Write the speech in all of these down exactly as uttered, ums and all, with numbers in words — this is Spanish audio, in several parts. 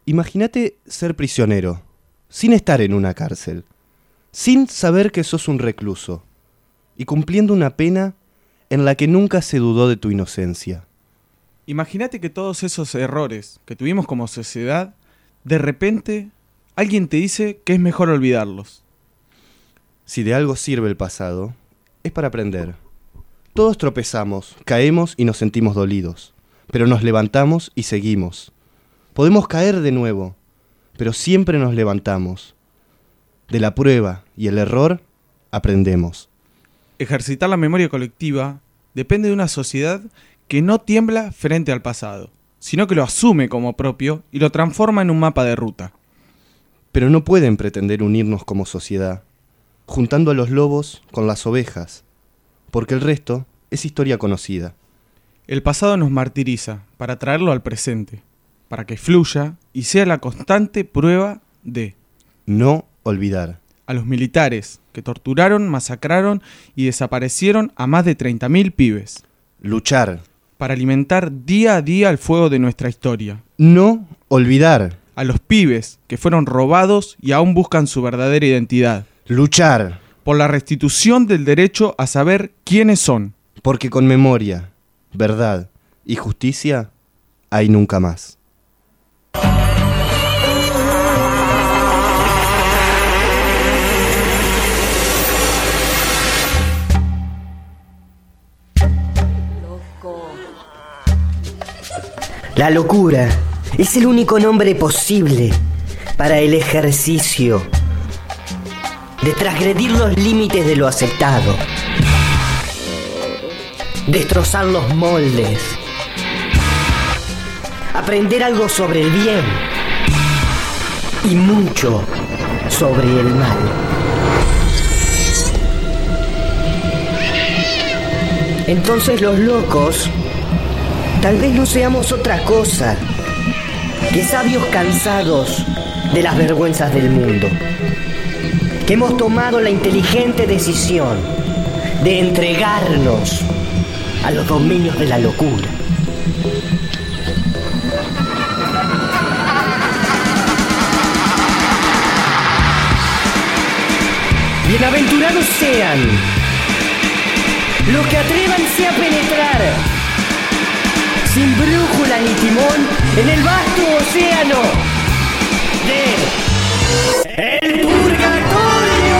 Imagínate ser prisionero, sin estar en una cárcel, sin saber que sos un recluso, y cumpliendo una pena en la que nunca se dudó de tu inocencia. Imagínate que todos esos errores que tuvimos como sociedad, de repente alguien te dice que es mejor olvidarlos. Si de algo sirve el pasado, es para aprender. Todos tropezamos, caemos y nos sentimos dolidos, pero nos levantamos y seguimos. Podemos caer de nuevo, pero siempre nos levantamos. De la prueba y el error, aprendemos. Ejercitar la memoria colectiva depende de una sociedad que no tiembla frente al pasado, sino que lo asume como propio y lo transforma en un mapa de ruta. Pero no pueden pretender unirnos como sociedad, juntando a los lobos con las ovejas, porque el resto es historia conocida. El pasado nos martiriza para traerlo al presente, para que fluya y sea la constante prueba de no olvidar. A los militares que torturaron, masacraron y desaparecieron a más de treinta mil pibes. Luchar. Para alimentar día a día el fuego de nuestra historia. No olvidar. A los pibes que fueron robados y aún buscan su verdadera identidad. Luchar. Por la restitución del derecho a saber quiénes son. Porque con memoria, verdad y justicia hay nunca más. La locura es el único nombre posible para el ejercicio de transgredir los límites de lo aceptado, destrozar los moldes, aprender algo sobre el bien y mucho sobre el mal. Entonces los locos tal vez no seamos otra cosa que sabios cansados de las vergüenzas del mundo, que hemos tomado la inteligente decisión de entregarnos a los dominios de la locura. Bienaventurados sean los que atrévanse a penetrar sin brújula ni timón en el vasto océano de el purgatorio.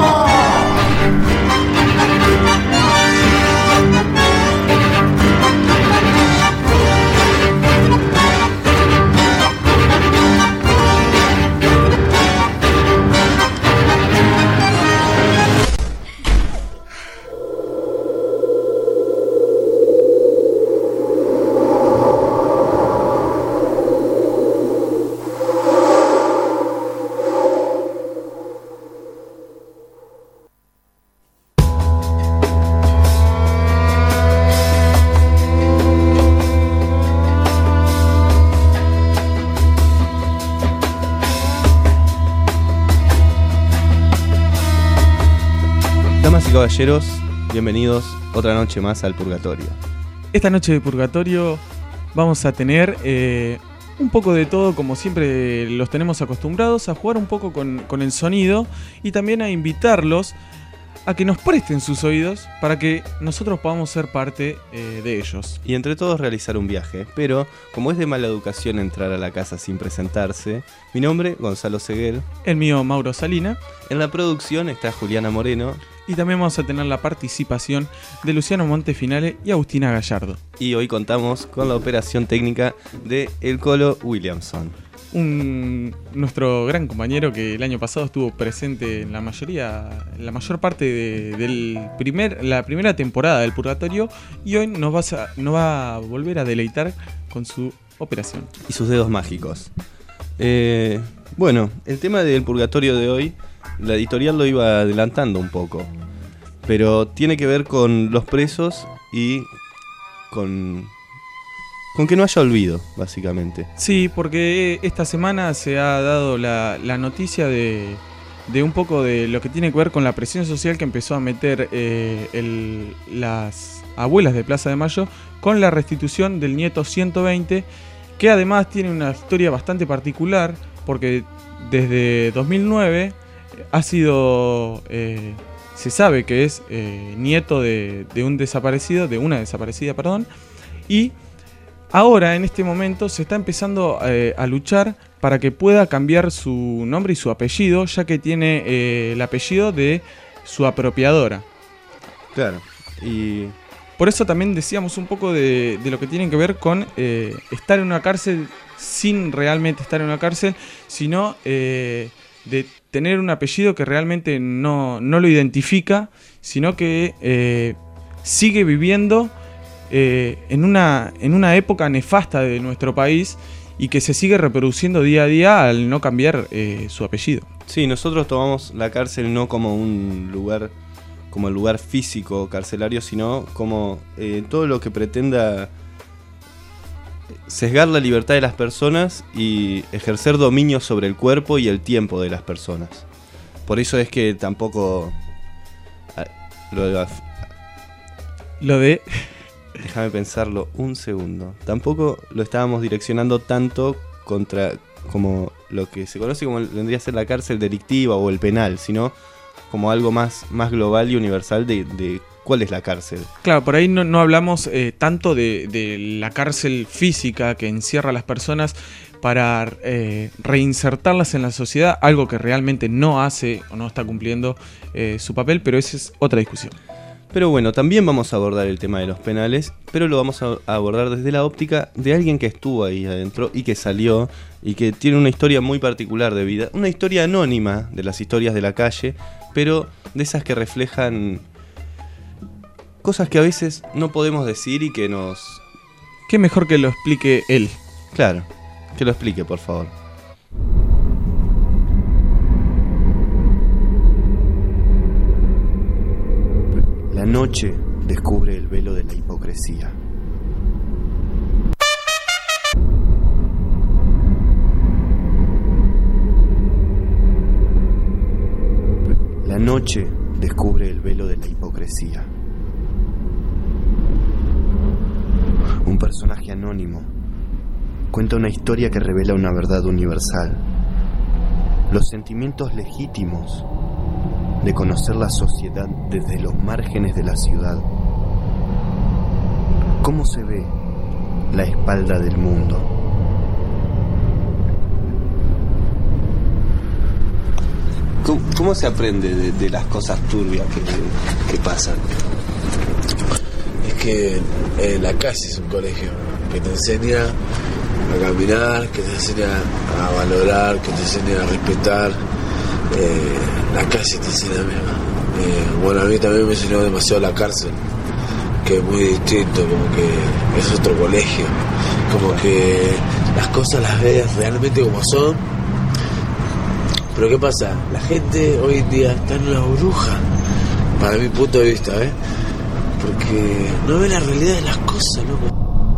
Caballeros, bienvenidos otra noche más al Purgatorio. Esta noche de Purgatorio vamos a tener eh, un poco de todo, como siempre los tenemos acostumbrados, a jugar un poco con, con el sonido y también a invitarlos a que nos presten sus oídos para que nosotros podamos ser parte eh, de ellos. Y entre todos realizar un viaje, pero como es de mala educación entrar a la casa sin presentarse, mi nombre, Gonzalo Seguel. El mío, Mauro Salina. En la producción está Juliana Moreno. Y también vamos a tener la participación de Luciano Montefinale y Agustina Gallardo. Y hoy contamos con la operación técnica de El Colo Williamson. Un, nuestro gran compañero que el año pasado estuvo presente en la mayoría, en la mayor parte de del primer, la primera temporada del Purgatorio y hoy nos va, a, nos va a volver a deleitar con su operación. Y sus dedos mágicos. Eh, bueno, el tema del Purgatorio de hoy, la editorial lo iba adelantando un poco, pero tiene que ver con los presos y con... con que no haya olvido, básicamente. Sí, porque esta semana se ha dado la, la noticia de, de un poco de lo que tiene que ver con la presión social que empezó a meter eh, el, las abuelas de Plaza de Mayo con la restitución del nieto ciento veinte, que además tiene una historia bastante particular, porque desde dos mil nueve ha sido, eh, se sabe que es eh, nieto de, de un desaparecido, de una desaparecida, perdón, y ahora en este momento se está empezando eh, a luchar para que pueda cambiar su nombre y su apellido, ya que tiene eh, el apellido de su apropiadora. Claro, y por eso también decíamos un poco de, de lo que tiene que ver con eh, estar en una cárcel sin realmente estar en una cárcel, sino eh, de tener un apellido que realmente no, no lo identifica, sino que eh, sigue viviendo eh, en, una, en una época nefasta de nuestro país y que se sigue reproduciendo día a día al no cambiar eh, su apellido. sí, nosotros tomamos la cárcel no como un lugar, como el lugar físico carcelario, sino como eh, todo lo que pretenda sesgar la libertad de las personas y ejercer dominio sobre el cuerpo y el tiempo de las personas. Por eso es que tampoco ah, lo de, Lo de... déjame pensarlo un segundo. Tampoco lo estábamos direccionando tanto contra como lo que se conoce como vendría a ser la cárcel delictiva o el penal, sino como algo más, más global y universal de, de cuál es la cárcel. Claro, por ahí no, no hablamos eh, tanto de, de la cárcel física que encierra a las personas para eh, reinsertarlas en la sociedad, algo que realmente no hace o no está cumpliendo eh, su papel, pero esa es otra discusión. Pero bueno, también vamos a abordar el tema de los penales, pero lo vamos a abordar desde la óptica de alguien que estuvo ahí adentro y que salió y que tiene una historia muy particular de vida, una historia anónima de las historias de la calle, pero de esas que reflejan cosas que a veces no podemos decir y que nos... Qué mejor que lo explique él. Claro, que lo explique, por favor. La noche descubre el velo de la hipocresía. La noche descubre el velo de la hipocresía. Un personaje anónimo cuenta una historia que revela una verdad universal. Los sentimientos legítimos de conocer la sociedad desde los márgenes de la ciudad. ¿Cómo se ve la espalda del mundo? ¿Cómo, cómo se aprende de, de las cosas turbias que, que pasan? Es que eh, la calle es un colegio que te enseña a caminar, que te enseña a valorar, que te enseña a respetar. Eh, la calle te enseña, eh, bueno, a mí también me enseñó demasiado la cárcel, que es muy distinto, como que es otro colegio, como que las cosas las ves realmente como son. Pero ¿qué pasa? La gente hoy en día está en una burbuja, para mi punto de vista, ¿eh? Porque no ve la realidad de las cosas, loco.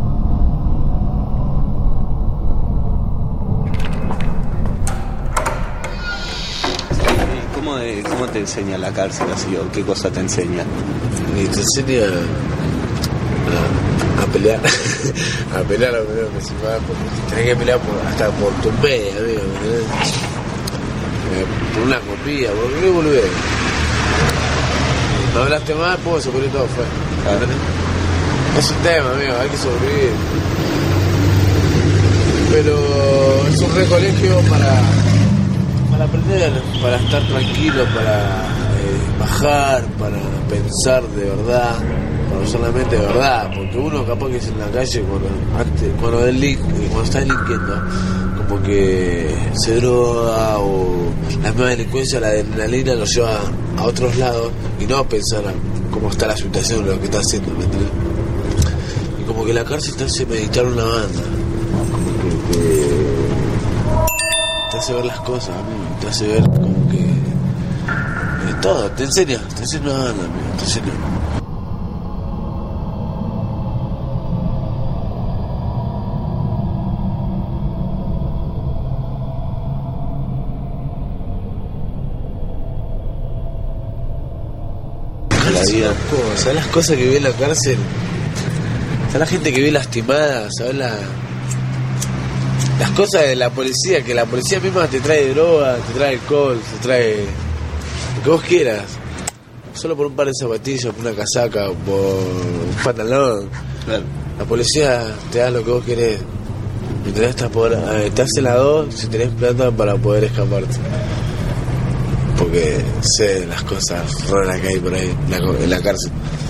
¿Cómo, de, ¿Cómo te enseña la cárcel así o qué cosa te enseña? Y te enseña a, a pelear, a pelear a lo primero que se va, porque tenés que pelear por, hasta por tu media, amigo, eh, por una copia, por qué volver. No hablaste más, pues se pone todo fue. Claro. Es un tema, amigo, hay que sobrevivir. Pero es un re colegio para, para aprender, para estar tranquilo, para eh, bajar, para pensar de verdad, para solamente de verdad, porque uno capaz que es en la calle cuando antes, cuando, delin- cuando está delinquiendo, como que se droga o la misma delincuencia, la adrenalina lo lleva a otros lados y no a pensar cómo está la situación, lo que está haciendo, ¿me entiendes? Y como que la cárcel te hace meditar una banda, como que te, te hace ver las cosas, amigo, te hace ver como que eh, todo, te enseña, te enseña una banda, amigo, te enseña. ¿Sabes las cosas que vive en la cárcel? ¿Sabes la gente que vive lastimada? ¿Sabes la, las cosas de la policía, que la policía misma te trae droga, te trae alcohol, te trae lo que vos quieras, solo por un par de zapatillas, por una casaca, por un pantalón. Claro. La policía te da lo que vos querés. Y tenés que por, eh, te hace la dos si tenés plata para poder escaparte. Porque sé las cosas raras que hay por ahí en la, en la cárcel.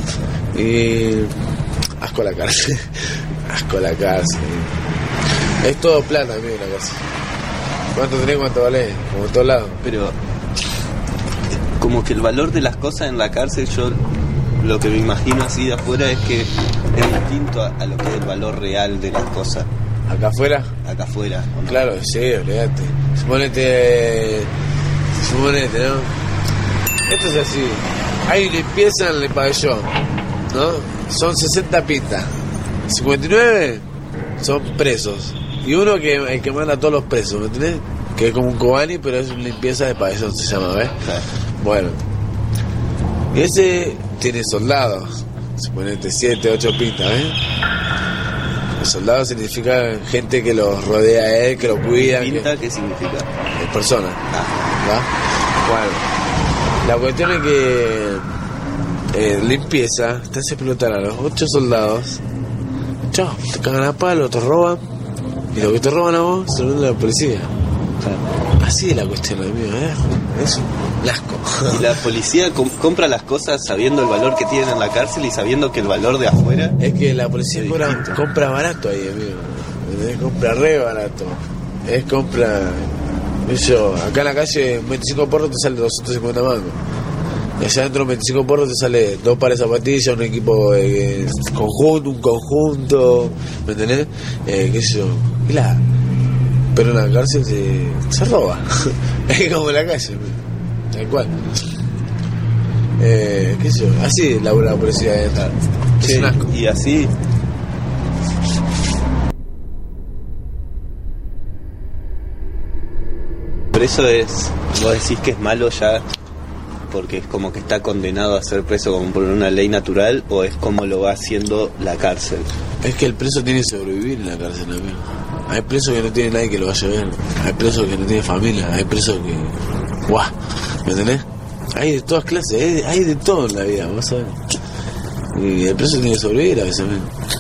Y asco a la cárcel. Asco a la cárcel. Es todo plata, amigo, la cárcel. ¿Cuánto tenés, cuánto valés? Como en todos lados. Pero como que el valor de las cosas en la cárcel, yo lo que me imagino así de afuera es que es distinto a, a lo que es el valor real de las cosas. ¿Acá afuera? Acá afuera. ¿No? Claro, sí, olvídate. Suponete. Suponete, ¿no? Esto es así. Hay limpieza en el pabellón, ¿no? Son sesenta pintas. cincuenta y nueve son presos. Y uno que el que manda a todos los presos, ¿me entendés? Que es como un Kobani, pero es limpieza de pabellón, se llama, ¿ves? Claro. Bueno. Y ese tiene soldados. Suponete siete, ocho pintas, ¿ves? Los soldados significa gente que los rodea a él, que lo cuida. ¿Pinta que... qué significa? Es persona. Ah. ¿Va? Bueno. La cuestión es que eh, limpieza, te hace explotar a los ocho soldados. Chao, te cagan a palo, te roban. Y lo que te roban a vos se lo vende a la policía. Claro. Así es la cuestión, amigo, ¿eh? Es un asco. Y la policía com- compra las cosas sabiendo el valor que tienen en la cárcel y sabiendo que el valor de afuera. Es que la policía es compra, distinto. compra barato ahí, amigo. Es compra re barato. Es compra. Yo, acá en la calle, un veinticinco porros te sale doscientos cincuenta mangos. Y allá adentro, un veinticinco porros te sale dos pares de zapatillas, un equipo eh, conjunto, un conjunto. ¿Me entendés? Eh, ¿Qué sé yo? Y la. Pero en la cárcel se, se roba. Es como en la calle, tal cual. Eh, ¿Qué sé yo? Así labura la policía de estar. Es Sí, un asco. y así. Por eso es, vos decís que es malo ya porque es como que está condenado a ser preso como por una ley natural, o es como lo va haciendo la cárcel. Es que el preso tiene que sobrevivir en la cárcel, amigo. Hay presos que no tienen nadie que lo vaya a ver. Hay presos que no tienen familia. Hay presos que... ¡Guau! ¿Me entendés? Hay de todas clases. Hay de, hay de todo en la vida, vas a ver. Y el preso tiene que sobrevivir a veces, amigo.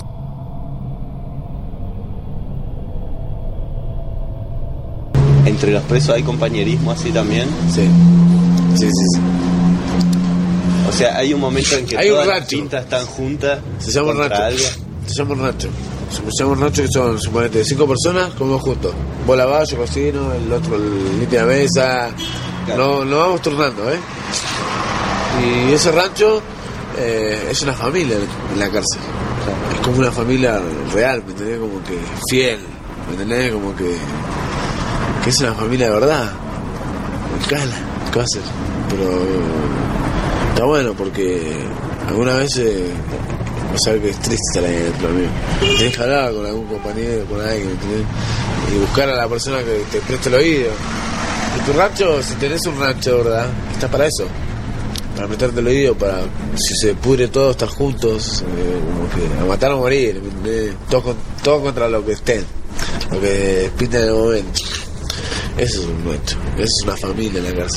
Entre los presos hay compañerismo así también. Sí. Sí, sí, sí. O sea, hay un momento en que Hay un todas las rancho. pintas están juntas. Se llama un contra rancho. algo. Se llama un rancho. Se llama un rancho que son, suponete, cinco personas, comemos juntos. Vos lavás, yo cocino, el otro limpia la mesa. Claro. No, nos vamos turnando, ¿eh? Y ese rancho eh, es una familia en la cárcel. Es como una familia real, ¿me entendés? Como que fiel, ¿me entendés? Como que, que es una familia de verdad. Cala, ¿qué va a hacer? Pero está bueno porque algunas veces vas a ver que es triste estar ahí adentro, amigo. Tenés que hablar con algún compañero, con alguien, ¿entendés? Y buscar a la persona que te preste el oído. Y tu rancho, si tenés un rancho, ¿verdad? Está para eso. Para meterte el oído, para si se pudre todo, estar juntos, eh, como que a matar o morir, ¿entendés? Todo, con, todo contra lo que estén, lo que pinta en el momento. Eso es un rancho, eso es una familia en la cárcel.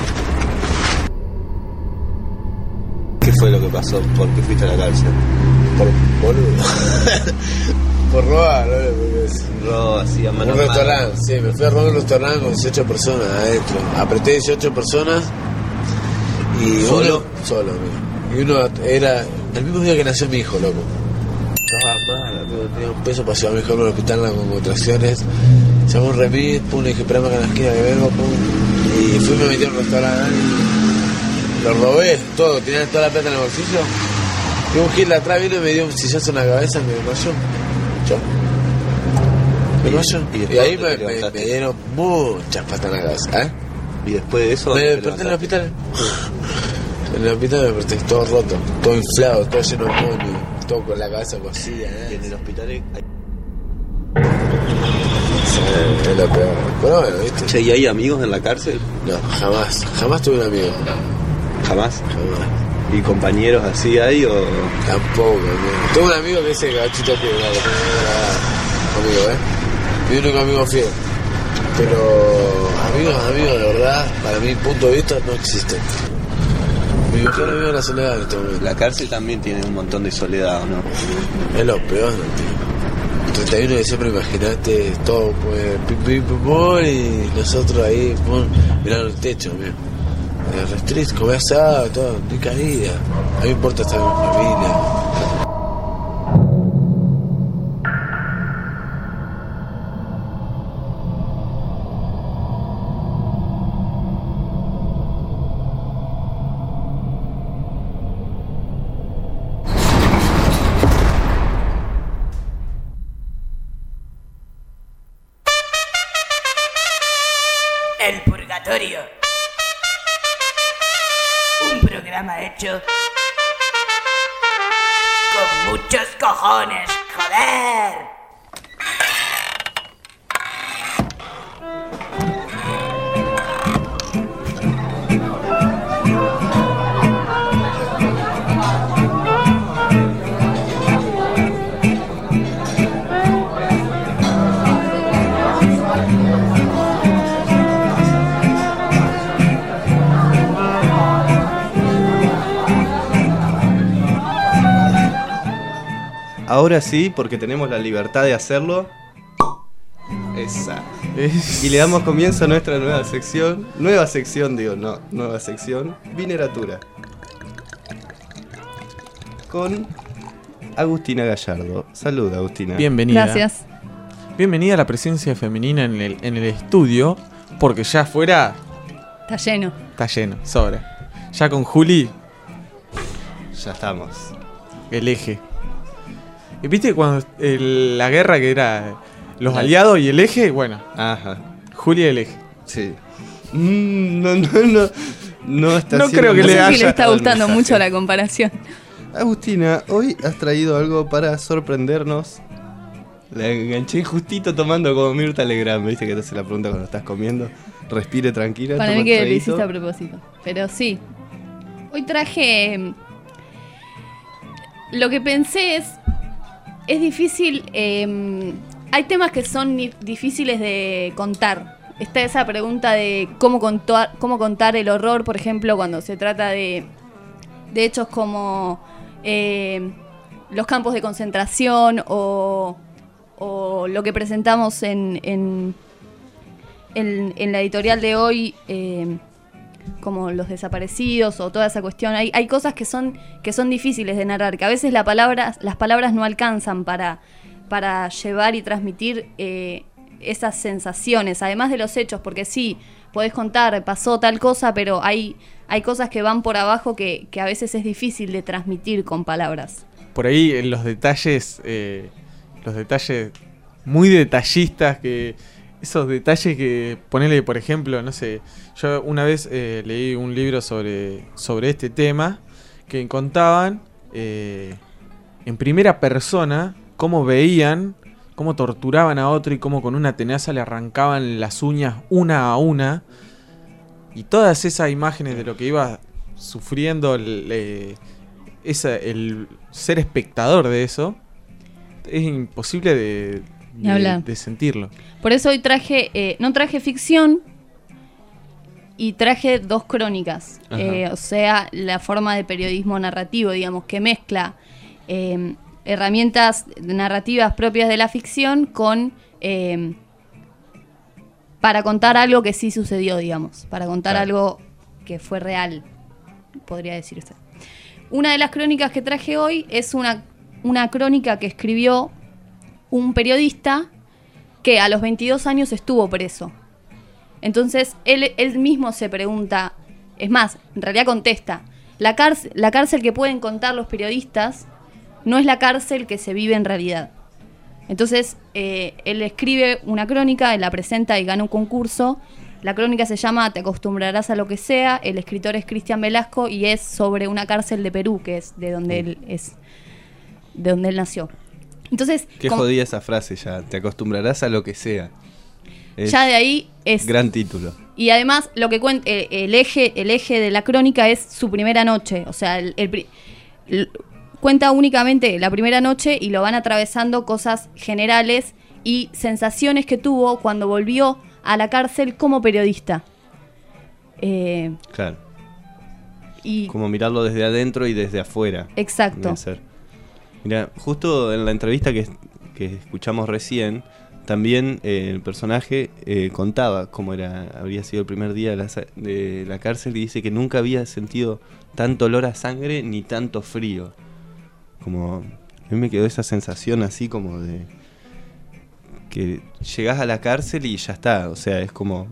¿Qué fue lo que pasó? ¿Por qué fuiste a la cárcel? Por boludo. Por robar, ¿no? Porque es Robo así a mano un armada. restaurante, sí, me fui a robar un restaurante con dieciocho personas adentro. Apreté dieciocho personas y ¿Solo? uno, solo, amigo. Y uno era el mismo día que nació mi hijo, loco. Estaba mal, amigo, tenía un peso para llevar a mi hijo al hospital con contracciones. Llamó un remis, pum, le dije, esperame acá en la esquina que vengo, pum. Y fui y me metí en un restaurante. Lo robé, todo, tenía toda la plata en el bolsillo. Y un gil de atrás vino y me dio un sillazo en la cabeza y me desmayó. Chao. Me desmayó. Y- y Y, después ahí te me, me, levantaste. me dieron muchas patas en la cabeza, ¿eh? Y después de eso. Me te desperté en el levantaste. hospital. En el hospital me desperté todo roto, todo inflado, todo lleno de moño, todo con la cabeza cosida, Y ¿eh? en el hospital hay... Sí, es lo peor. Pero bueno, ¿viste? Che, ¿y hay amigos en la cárcel? No, jamás, jamás tuve un amigo. Jamás. Jamás. ¿Y compañeros así hay o...? Tampoco, amigo. Tengo un amigo que es el gachito que conmigo, ¿eh? mi único amigo fiel. Pero amigos, amigos de verdad, para mi punto de vista, no existen. Mi mejor amigo es la soledad en este momento. La cárcel también tiene un montón de soledad, ¿o no? Es lo peor, tío. treinta y uno de diciembre, imagínate, todo, pues, pim, pim, pum, pum, y nosotros ahí, pum, mirando el techo, mío. Restriz, comer asado, todo, ni caída. A mí me importa estar con mi familia. El Purgatorio. Un programa hecho con muchos cojones, joder. Ahora sí, porque tenemos la libertad de hacerlo. Esa. Es- Y le damos comienzo a nuestra nueva sección. Nueva sección, digo, no, nueva sección. Vineratura. Con Agustina Gallardo. Saluda, Agustina. Bienvenida. Gracias. Bienvenida a la presencia femenina en el, en el estudio, porque ya afuera Está lleno. está lleno, sobra. Ya con Juli, Ya estamos. el eje. ¿Y viste cuando el- la guerra que era los aliados y el eje? Bueno, Ajá. Juli el eje. Sí. Mm, no, no, no. No está No siendo creo que No muy le sé si haya le está dado el gustando mensaje. mucho la comparación. Agustina, hoy has traído algo para sorprendernos. La enganché justito tomando como Mirta Legrand. ¿Viste que te hace la pregunta cuando estás comiendo? Respire tranquila. Para toma mí que lo traguito. hiciste a propósito. Pero sí. Hoy traje... eh, Lo que pensé es... Es difícil... eh, hay temas que son ni- difíciles de contar. Está esa pregunta de cómo contar, cómo contar el horror, por ejemplo, cuando se trata de, de hechos como eh, los campos de concentración o, o lo que presentamos en, en, en, en la editorial de hoy, eh, como los desaparecidos o toda esa cuestión. Hay, hay cosas que son, que son difíciles de narrar, que a veces la palabra, las palabras no alcanzan para, para llevar y transmitir eh, esas sensaciones, además de los hechos, porque sí, podés contar, pasó tal cosa, pero hay, hay cosas que van por abajo que, que a veces es difícil de transmitir con palabras. Por ahí en los detalles, eh, los detalles muy detallistas, que esos detalles que ponele, por ejemplo, no sé, yo una vez eh, leí un libro sobre, sobre este tema que contaban eh, en primera persona cómo veían, cómo torturaban a otro y cómo con una tenaza le arrancaban las uñas una a una, y todas esas imágenes de lo que iba sufriendo el, eh, esa, el ser espectador de eso, es imposible de, Ni de, hablar. de sentirlo. Por eso hoy traje, eh, no traje ficción y traje dos crónicas. Ajá. Eh, o sea, la forma de periodismo narrativo, digamos, que mezcla eh, herramientas narrativas propias de la ficción con... eh, para contar algo que sí sucedió, digamos. Para contar Claro. algo que fue real, podría decirse. Una de las crónicas que traje hoy es una, una crónica que escribió un periodista que a los veintidós años estuvo preso. Entonces, él, él mismo se pregunta, es más, en realidad contesta, la, cárcel, la cárcel que pueden contar los periodistas no es la cárcel que se vive en realidad. Entonces, eh, él escribe una crónica, él la presenta y gana un concurso. La crónica se llama Te acostumbrarás a lo que sea. El escritor es Cristian Velasco y es sobre una cárcel de Perú, que es de donde él es, de donde él nació. Entonces, Qué como- jodida esa frase ya. Te acostumbrarás a lo que sea. Es ya de ahí es... gran título. Y además, lo que cuenta, el, el eje, el eje de la crónica es su primera noche. O sea, el, el pri- l- cuenta únicamente la primera noche y lo van atravesando cosas generales y sensaciones que tuvo cuando volvió a la cárcel como periodista. Eh, Claro. y Como mirarlo desde adentro y desde afuera. Exacto. Debe ser. Mira, justo en la entrevista que, que escuchamos recién, también eh, el personaje eh, contaba cómo era, habría sido el primer día de la, sa- de la cárcel y dice que nunca había sentido tanto olor a sangre ni tanto frío. Como a mí me quedó esa sensación así como de que llegás a la cárcel y ya está, o sea, es como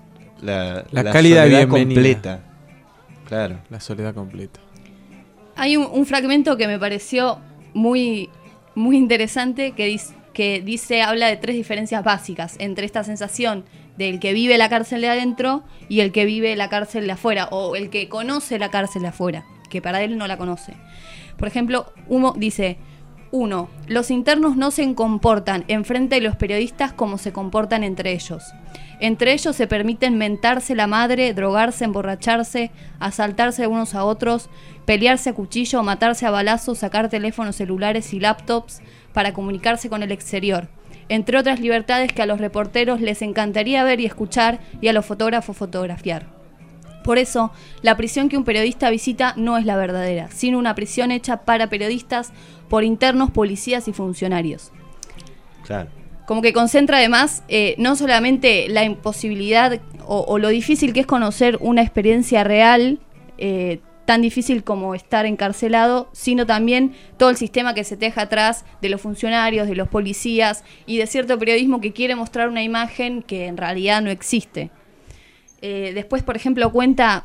la, La cálida soledad bienvenida. completa. Claro. La soledad completa. Hay un, un fragmento que me pareció muy, muy interesante que dice, que dice, habla de tres diferencias básicas entre esta sensación del que vive la cárcel de adentro y el que vive la cárcel de afuera, o el que conoce la cárcel de afuera, que para él no la conoce. Por ejemplo, uno dice, uno, los internos no se comportan enfrente de los periodistas como se comportan entre ellos. Entre ellos se permiten mentarse la madre, drogarse, emborracharse, asaltarse unos a otros, pelearse a cuchillo, matarse a balazos, sacar teléfonos celulares y laptops para comunicarse con el exterior. Entre otras libertades que a los reporteros les encantaría ver y escuchar y a los fotógrafos fotografiar. Por eso, la prisión que un periodista visita no es la verdadera, sino una prisión hecha para periodistas por internos, policías y funcionarios. Claro. Como que concentra además eh, no solamente la imposibilidad o, o lo difícil que es conocer una experiencia real, eh, tan difícil como estar encarcelado, sino también todo el sistema que se teja atrás de los funcionarios, de los policías y de cierto periodismo que quiere mostrar una imagen que en realidad no existe. Eh, después, por ejemplo, cuenta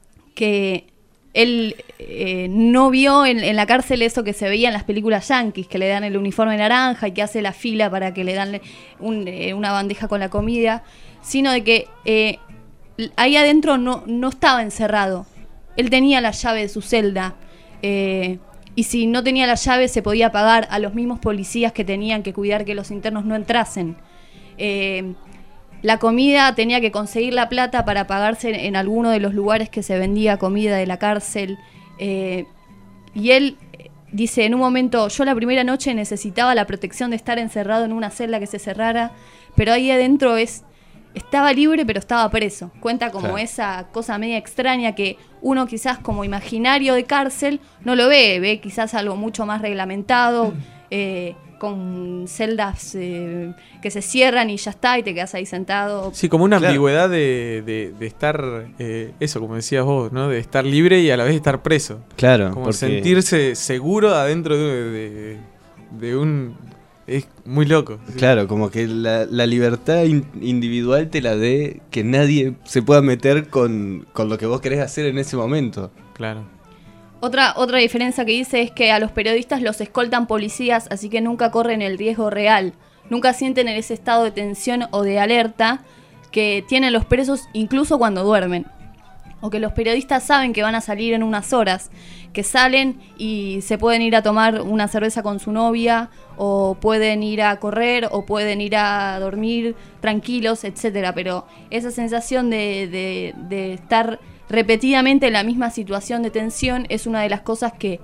que él eh, no vio en, en la cárcel eso que se veía en las películas yanquis, que le dan el uniforme naranja y que hace la fila para que le dan un, eh, una bandeja con la comida, sino de que eh, ahí adentro no, no estaba encerrado. Él tenía la llave de su celda eh, y si no tenía la llave se podía pagar a los mismos policías que tenían que cuidar que los internos no entrasen. Eh, La comida tenía que conseguir la plata para pagarse en, en alguno de los lugares que se vendía comida de la cárcel. Eh, y él dice, en un momento, yo la primera noche necesitaba la protección de estar encerrado en una celda que se cerrara, pero ahí adentro es estaba libre pero estaba preso. Cuenta como Claro. esa cosa media extraña que uno quizás como imaginario de cárcel no lo ve, ve quizás algo mucho más reglamentado, eh, con celdas eh, que se cierran y ya está, y te quedas ahí sentado. Sí, como una Claro. ambigüedad de, de, de estar, eh, eso, como decías vos, ¿no? De estar libre y a la vez estar preso. Claro, Como porque- sentirse seguro adentro de, de, de un... Es muy loco. Sí. Claro, como que la, la libertad in- individual te la dé que nadie se pueda meter con, con lo que vos querés hacer en ese momento. Claro. Otra, otra diferencia que dice es que a los periodistas los escoltan policías, así que nunca corren el riesgo real. Nunca sienten ese estado de tensión o de alerta que tienen los presos incluso cuando duermen. O que los periodistas saben que van a salir en unas horas, que salen y se pueden ir a tomar una cerveza con su novia, o pueden ir a correr, o pueden ir a dormir tranquilos, etcétera. Pero esa sensación de, de, de estar repetidamente en la misma situación de tensión es una de las cosas que,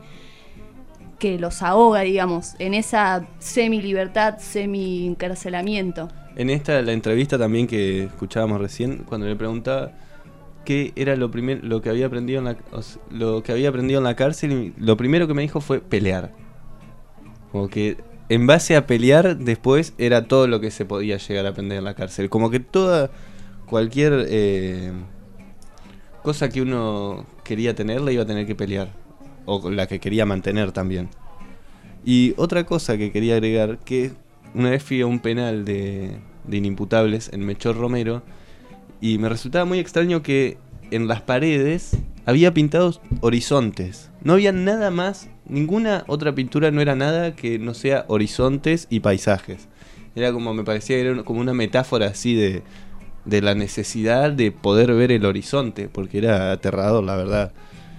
que los ahoga, digamos, en esa semi-libertad, semi-encarcelamiento. En esta, la entrevista también que escuchábamos recién, cuando le preguntaba qué era lo primer, lo que había aprendido en la, o sea, lo que había aprendido en la cárcel, y lo primero que me dijo fue pelear. Como que en base a pelear después era todo lo que se podía llegar a aprender en la cárcel. Como que toda, cualquier eh, cosa que uno quería tener la iba a tener que pelear. O la que quería mantener también. Y otra cosa que quería agregar, que una vez fui a un penal de, de inimputables en Melchor Romero, y me resultaba muy extraño que en las paredes había pintados horizontes. No había nada más, ninguna otra pintura no era nada que no sea horizontes y paisajes. Era como, me parecía que era como una metáfora así de, de la necesidad de poder ver el horizonte, porque era aterrador, la verdad.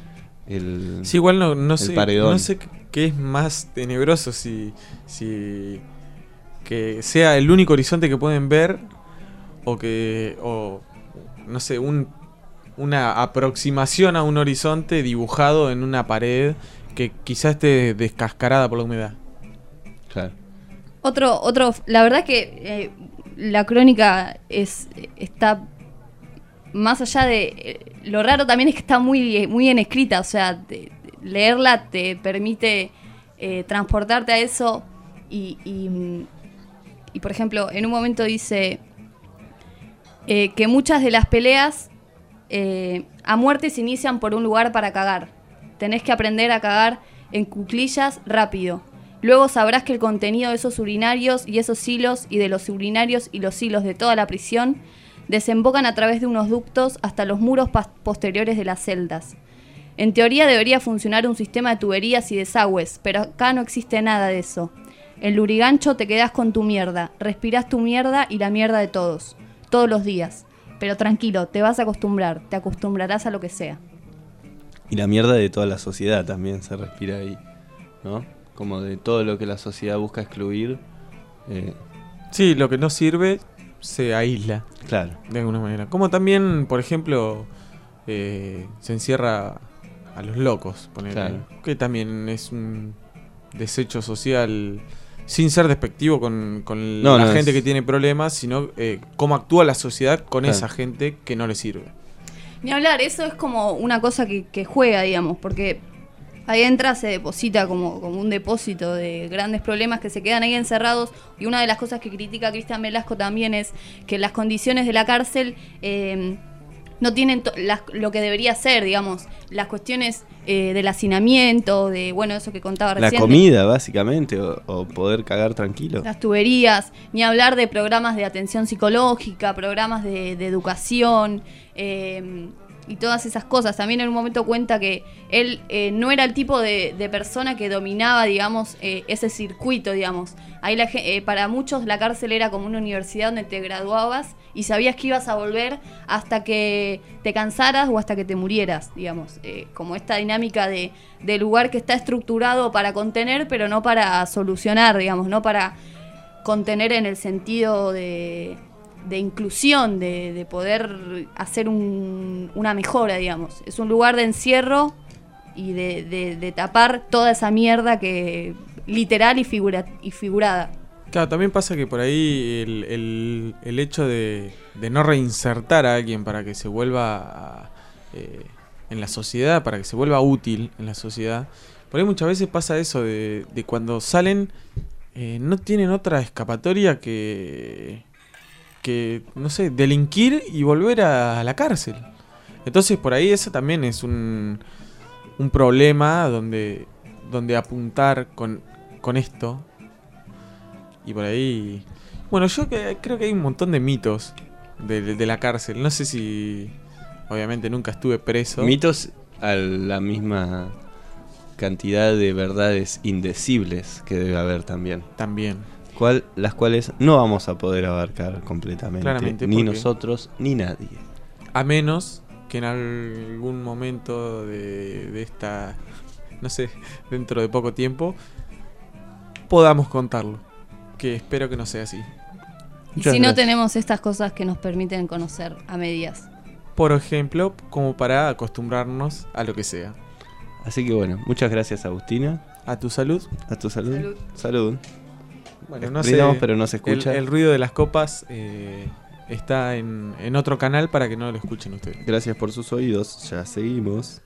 El, Sí, igual no, no el sé, paredón. no sé qué es más tenebroso, si, si que sea el único horizonte que pueden ver o que, o no sé, un, una aproximación a un horizonte dibujado en una pared que quizás esté descascarada por la humedad. Claro. Otro, otro, la verdad que eh, la crónica es está más allá de eh, lo raro también es que está muy, muy bien escrita, o sea, de, de leerla te permite eh, transportarte a eso y, y, y por ejemplo, en un momento dice eh, que muchas de las peleas eh, a muerte se inician por un lugar para cagar. Tenés que aprender a cagar en cuclillas rápido. Luego sabrás que el contenido de esos urinarios y esos hilos y de los urinarios y los hilos de toda la prisión desembocan a través de unos ductos hasta los muros posteriores de las celdas. En teoría debería funcionar un sistema de tuberías y desagües, pero acá no existe nada de eso. En Lurigancho te quedás con tu mierda, respirás tu mierda y la mierda de todos, todos los días. Pero tranquilo, te vas a acostumbrar, te acostumbrarás a lo que sea. Y la mierda de toda la sociedad también se respira ahí, ¿no? Como de todo lo que la sociedad busca excluir. Eh. Sí, lo que no sirve se aísla. Claro. De alguna manera. Como también, por ejemplo, eh, se encierra a los locos, ponele, claro. Que también es un desecho social, sin ser despectivo con, con no, la no gente es... que tiene problemas, sino eh, cómo actúa la sociedad con claro. esa gente que no le sirve. Ni hablar, eso es como una cosa que, que juega, digamos, porque ahí entra, se deposita como, como un depósito de grandes problemas que se quedan ahí encerrados. Y una de las cosas que critica Cristian Velasco también es que las condiciones de la cárcel eh, no tienen to- las, lo que debería ser, digamos, las cuestiones eh, del hacinamiento, de, bueno, eso que contaba recién. La comida, básicamente, o, o poder cagar tranquilo. Las tuberías, ni hablar de programas de atención psicológica, programas de, de educación, eh, y todas esas cosas. También en un momento cuenta que él eh, no era el tipo de, de persona que dominaba, digamos, eh, ese circuito, digamos. Ahí la, eh, para muchos la cárcel era como una universidad donde te graduabas y sabías que ibas a volver hasta que te cansaras o hasta que te murieras, digamos. Eh, como esta dinámica de, de lugar que está estructurado para contener, pero no para solucionar, digamos, no para contener en el sentido de... de inclusión, de, de poder hacer un, una mejora, digamos. Es un lugar de encierro y de, de, de tapar toda esa mierda que literal y, figura, y figurada. Claro, también pasa que por ahí el, el, el hecho de, de no reinsertar a alguien para que se vuelva a, eh, en la sociedad, para que se vuelva útil en la sociedad, por ahí muchas veces pasa eso de, de cuando salen eh, no tienen otra escapatoria que... que, no sé, delinquir y volver a la cárcel. Entonces por ahí eso también es un, un problema donde, donde apuntar con, con esto. Y por ahí... Bueno, yo que, creo que hay un montón de mitos de, de, de la cárcel. No sé si... Obviamente nunca estuve preso. Mitos a la misma cantidad de verdades indecibles que debe haber también. También. Cual, las cuales no vamos a poder abarcar completamente. Claramente, ni nosotros ni nadie. A menos que en algún momento de, de esta, no sé, dentro de poco tiempo, podamos contarlo. Que espero que no sea así. Y Muchas si gracias. No tenemos estas cosas que nos permiten conocer a medias. Por ejemplo, como para acostumbrarnos a lo que sea. Así que bueno, muchas gracias, Agustina. A tu salud. A tu salud. Salud. Salud. Bueno, no Brindamos, sé, pero no se escucha. El, el ruido de las copas eh, está en, en otro canal para que no lo escuchen ustedes. Gracias por sus oídos. Ya seguimos.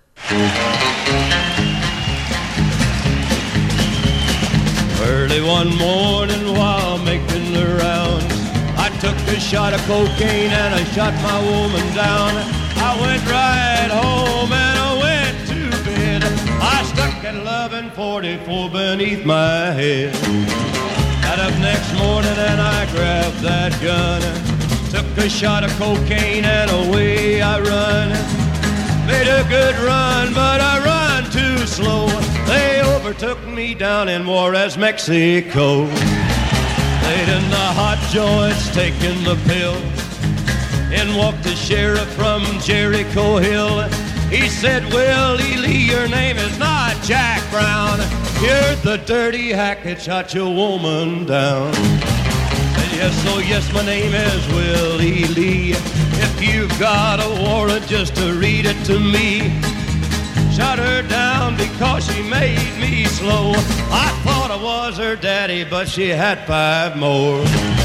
Early one morning while making the rounds, I took a shot of cocaine and I shot my woman down. I went right home and I went to bed. I stuck at eleven forty-four beneath my head. Got up next morning and I grabbed that gun, took a shot of cocaine and away I run. Made a good run, but I run too slow. They overtook me down in Juarez, Mexico. Laid in the hot joints, taking the pills. In walked the sheriff from Jericho Hill. He said, Willie Lee, your name is not Jack Brown. You're the dirty hack that shot your woman down. Said, yes, oh yes, my name is Willie Lee. If you've got a warrant, just to read it to me. Shot her down because she made me slow. I thought I was her daddy, but she had five more.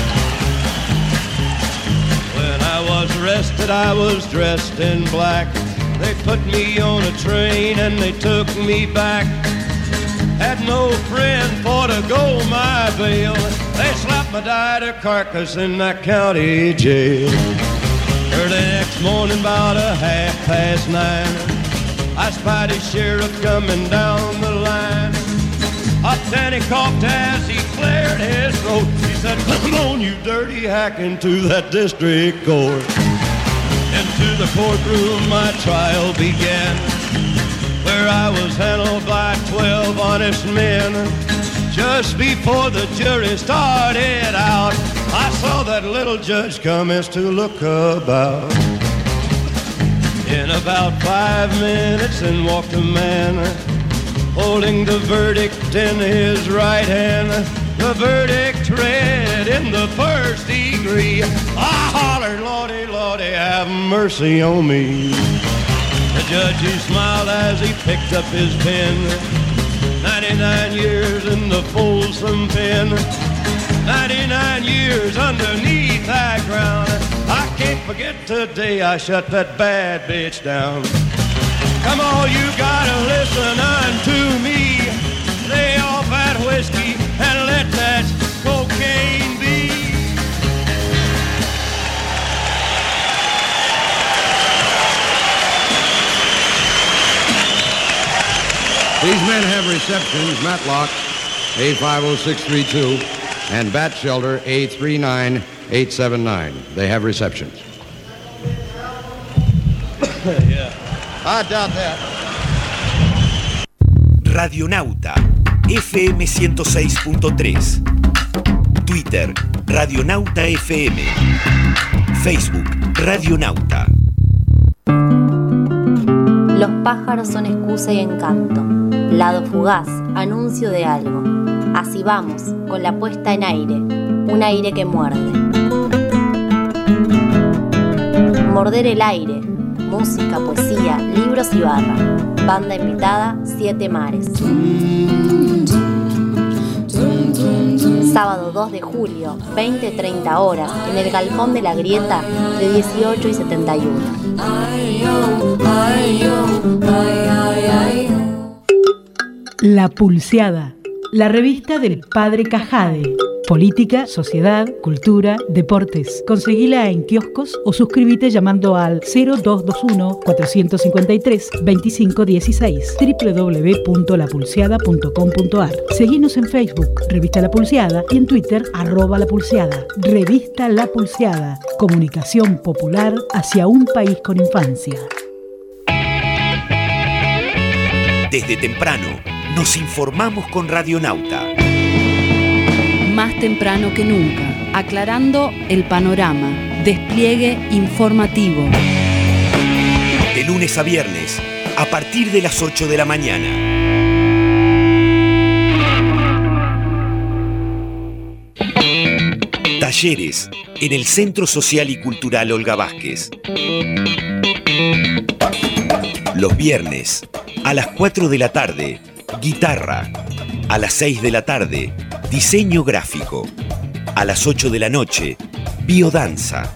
When I was arrested, I was dressed in black. They put me on a train and they took me back. Had no friend for to go my bail. They slapped my died carcass in that county jail. Early next morning, about a half past nine, I spied a sheriff coming down the line. Up then he coughed as he cleared his throat. He said, "Come on, you dirty hack, into that district court." Into the courtroom my trial began, where I was handled by twelve honest men. Just before the jury started out, I saw that little judge commence to look about. In about five minutes in walked a man, holding the verdict in his right hand. The verdict read in the first degree. I hollered, "Lordy, Lordy, have mercy on me." The judge, he smiled as he picked up his pen. ninety-nine years in the Folsom pen. ninety-nine years underneath that ground. I can't forget today I shut that bad bitch down. Come on, you gotta listen unto me. Lay off that whiskey and let that cocaine be. These men have receptions, Matlock, A five oh six three two, and Bat Shelter, A three nine eight seven nine. They have receptions. Yeah. I doubt that. Radionauta, F M ciento seis punto tres. Twitter, Radionauta F M. Facebook, Radionauta. Los pájaros son excusa y encanto. Lado fugaz, anuncio de algo. Así vamos, con la puesta en aire. Un aire que muerde. Morder el aire. Música, poesía, libros y barra. Banda invitada, Siete Mares. Sábado dos de julio, veinte treinta horas, en el Galpón de la Grieta, de dieciocho y setenta y uno. La Pulseada, la revista del Padre Cajade. Política, sociedad, cultura, deportes. Conseguila en kioscos o suscríbete llamando al cero dos dos uno, cuatro cinco tres, dos cinco uno seis, doble u doble u doble u punto la pulseada punto com punto a r. Seguinos en Facebook, Revista La Pulseada, y en Twitter, arroba La Pulseada. Revista La Pulseada, comunicación popular hacia un país con infancia. Desde temprano, nos informamos con Radionauta. Más temprano que nunca, aclarando el panorama, despliegue informativo. De lunes a viernes, a partir de las ocho de la mañana. Talleres en el Centro Social y Cultural Olga Vázquez. Los viernes, a las cuatro de la tarde, guitarra. A las seis de la tarde, diseño gráfico. A las ocho de la noche, biodanza.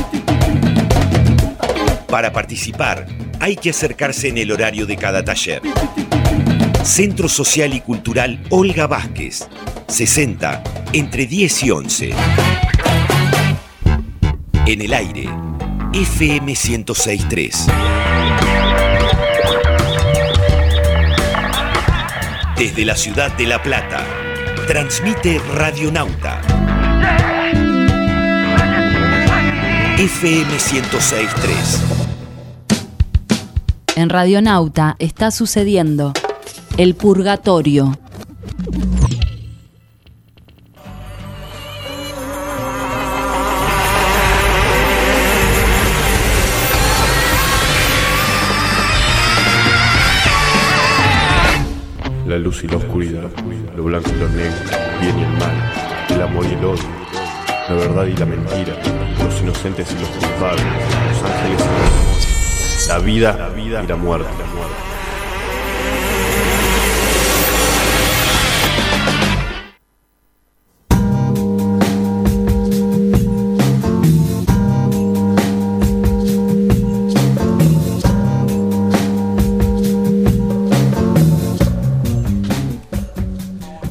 Para participar, hay que acercarse en el horario de cada taller. Centro Social y Cultural Olga Vázquez, sesenta, entre diez y once. En el aire, F M ciento seis punto tres. Desde la ciudad de La Plata, transmite Radionauta. F M ciento seis punto tres. En Radionauta está sucediendo El Purgatorio. La luz y la oscuridad, lo blanco y lo negro, el bien y el mal, el amor y el odio, la verdad y la mentira, los inocentes y los culpables, los ángeles y los demonios, la vida, la vida y la muerte.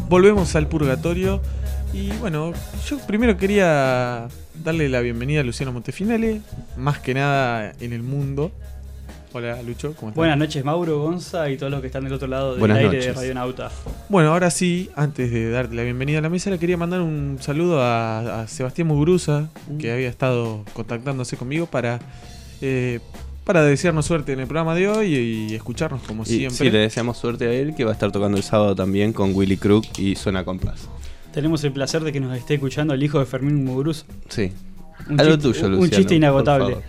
volvemos al purgatorio. Y bueno, yo primero quería darle la bienvenida a Luciano Montefinale, más que nada en el mundo. Hola Lucho, ¿cómo estás? Buenas noches Mauro, Gonza y todos los que están del otro lado del Buenas aire noches. de Radionauta. Bueno, ahora sí, antes de darte la bienvenida a la mesa, le quería mandar un saludo a, a Sebastián Muguruza, que había estado contactándose conmigo para... Eh, para desearnos suerte en el programa de hoy y, y escucharnos como Y siempre. sí, le deseamos suerte a él, que va a estar tocando el sábado también con Willy Crook y Suena Compás. Tenemos el placer de que nos esté escuchando el hijo de Fermín Muguruza. Sí. Un Algo chiste- tuyo, un Luciano, chiste inagotable. por favor.